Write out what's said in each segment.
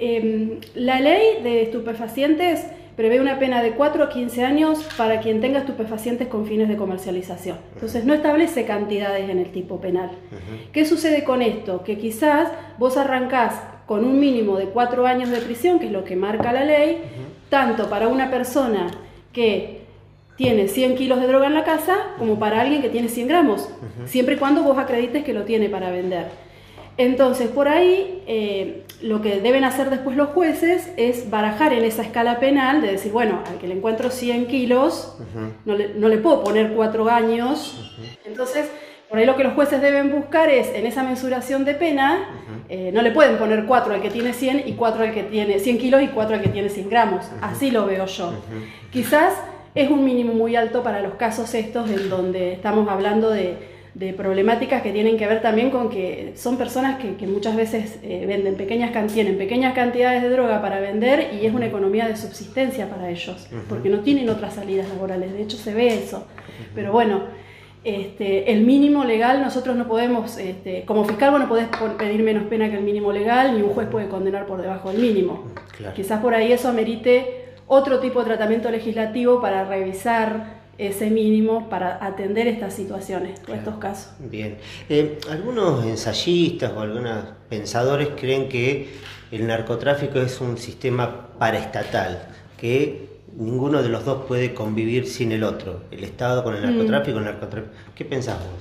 la ley de estupefacientes prevé una pena de 4 a 15 años para quien tenga estupefacientes con fines de comercialización. Entonces no establece cantidades en el tipo penal. ¿Qué sucede con esto? Que quizás vos arrancás con un mínimo de 4 años de prisión, que es lo que marca la ley, tanto para una persona que tiene 100 kilos de droga en la casa, como para alguien que tiene 100 gramos, siempre y cuando vos acredites que lo tiene para vender. Entonces, por ahí, lo que deben hacer después los jueces es barajar en esa escala penal, de decir, bueno, al que le encuentro 100 kilos, no le puedo poner 4 años. Entonces, por ahí lo que los jueces deben buscar es, en esa mensuración de pena, no le pueden poner 4 al que tiene 100 y 4 al que tiene 100 kilos y 4 al que tiene 100 gramos. Así lo veo yo. Quizás es un mínimo muy alto para los casos estos en donde estamos hablando de problemáticas que tienen que ver también con que son personas que muchas veces tienen pequeñas cantidades de droga para vender y es una economía de subsistencia para ellos, porque no tienen otras salidas laborales, de hecho se ve eso. Pero bueno, el mínimo legal nosotros no podemos, como fiscal vos no podés pedir menos pena que el mínimo legal, ni un juez puede condenar por debajo del mínimo. Claro. Quizás por ahí eso amerite otro tipo de tratamiento legislativo para revisar ese mínimo para atender estas situaciones, claro, estos casos. Bien. Algunos ensayistas o algunos pensadores creen que el narcotráfico es un sistema paraestatal, que ninguno de los dos puede convivir sin el otro, el Estado con el narcotráfico, el narcotráfico. ¿Qué pensás vos?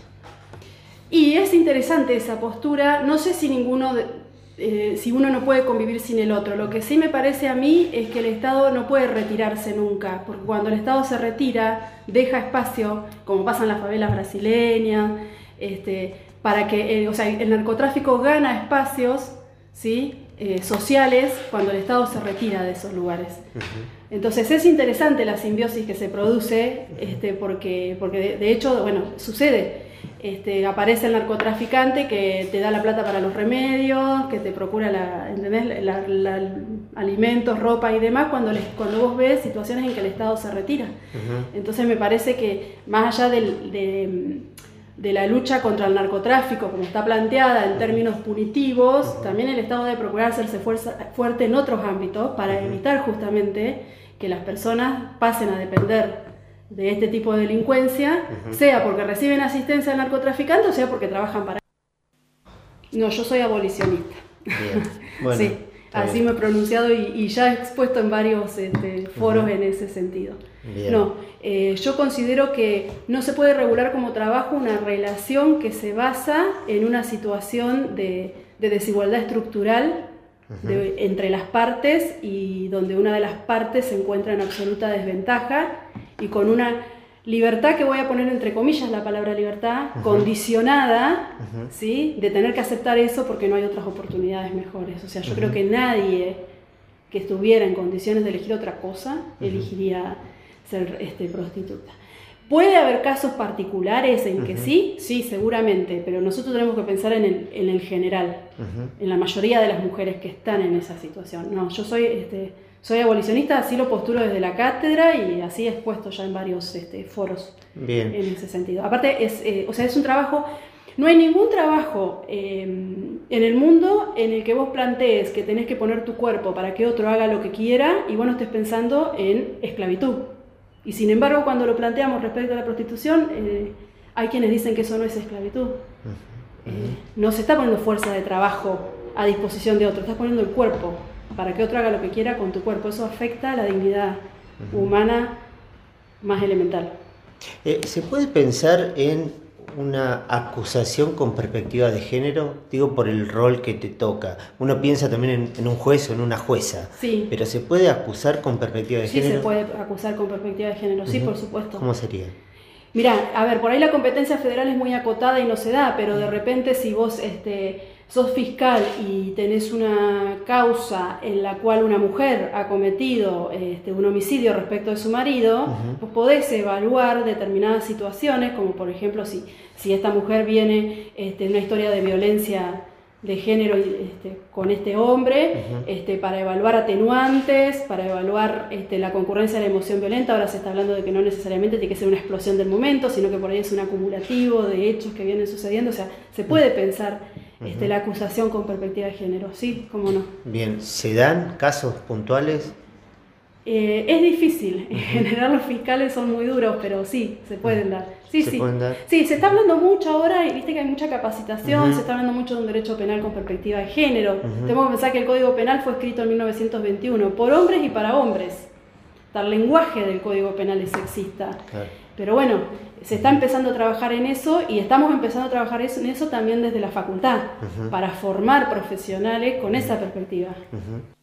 Y es interesante esa postura, no sé si si uno no puede convivir sin el otro. Lo que sí me parece a mí es que el Estado no puede retirarse nunca, porque cuando el Estado se retira, deja espacio, como pasa en las favelas brasileñas, para que el narcotráfico gana espacios, ¿sí? Sociales cuando el Estado se retira de esos lugares. Entonces es interesante la simbiosis que se produce, porque de hecho, bueno, sucede. Aparece el narcotraficante que te da la plata para los remedios, que te procura alimentos, ropa y demás, cuando vos ves situaciones en que el Estado se retira. Entonces me parece que más allá de la lucha contra el narcotráfico, como está planteada en términos punitivos, también el Estado debe procurar hacerse fuerte en otros ámbitos para evitar justamente que las personas pasen a depender de este tipo de delincuencia, sea porque reciben asistencia del narcotraficante o sea porque trabajan para él. No, yo soy abolicionista. Bien. Bueno, sí, así me he pronunciado y ya he expuesto en varios foros en ese sentido. Bien. No, yo considero que no se puede regular como trabajo una relación que se basa en una situación de desigualdad estructural entre las partes y donde una de las partes se encuentra en absoluta desventaja y con una libertad, que voy a poner entre comillas la palabra libertad, condicionada, ¿sí? De tener que aceptar eso porque no hay otras oportunidades mejores. O sea, yo creo que nadie que estuviera en condiciones de elegir otra cosa elegiría ser prostituta. ¿Puede haber casos particulares en que sí? Sí, seguramente, pero nosotros tenemos que pensar en el general, en la mayoría de las mujeres que están en esa situación. No, yo soy abolicionista, así lo postulo desde la cátedra y así he expuesto ya en varios foros. Bien. En ese sentido. Aparte, es un trabajo, no hay ningún trabajo en el mundo en el que vos plantees que tenés que poner tu cuerpo para que otro haga lo que quiera y vos no estés pensando en esclavitud. Y sin embargo, cuando lo planteamos respecto a la prostitución, hay quienes dicen que eso no es esclavitud. No se está poniendo fuerza de trabajo a disposición de otro, estás poniendo el cuerpo para que otro haga lo que quiera con tu cuerpo. Eso afecta a la dignidad humana más elemental. ¿Se puede pensar en una acusación con perspectiva de género? Digo, por el rol que te toca. Uno piensa también en un juez o en una jueza. Sí. ¿Pero se puede acusar con perspectiva de género? Sí, se puede acusar con perspectiva de género, sí, por supuesto. ¿Cómo sería? Mirá, a ver, por ahí la competencia federal es muy acotada y no se da, pero de repente si vos sos fiscal y tenés una causa en la cual una mujer ha cometido un homicidio respecto de su marido, vos podés evaluar determinadas situaciones, como por ejemplo si esta mujer viene de una historia de violencia de género con este hombre, para evaluar atenuantes, para evaluar la concurrencia de la emoción violenta. Ahora se está hablando de que no necesariamente tiene que ser una explosión del momento, sino que por ahí es un acumulativo de hechos que vienen sucediendo. O sea, se puede pensar la acusación con perspectiva de género, sí, cómo no. Bien, ¿se dan casos puntuales? Es difícil, en general los fiscales son muy duros, pero sí, se pueden dar. Sí, ¿Se pueden dar? Sí, se está hablando mucho ahora, y viste que hay mucha capacitación, se está hablando mucho de un derecho penal con perspectiva de género. Tenemos que pensar que el Código Penal fue escrito en 1921 por hombres y para hombres. El lenguaje del Código Penal es sexista. Claro. Pero bueno, se está empezando a trabajar en eso, y estamos empezando a trabajar en eso también desde la facultad, para formar profesionales con esa perspectiva.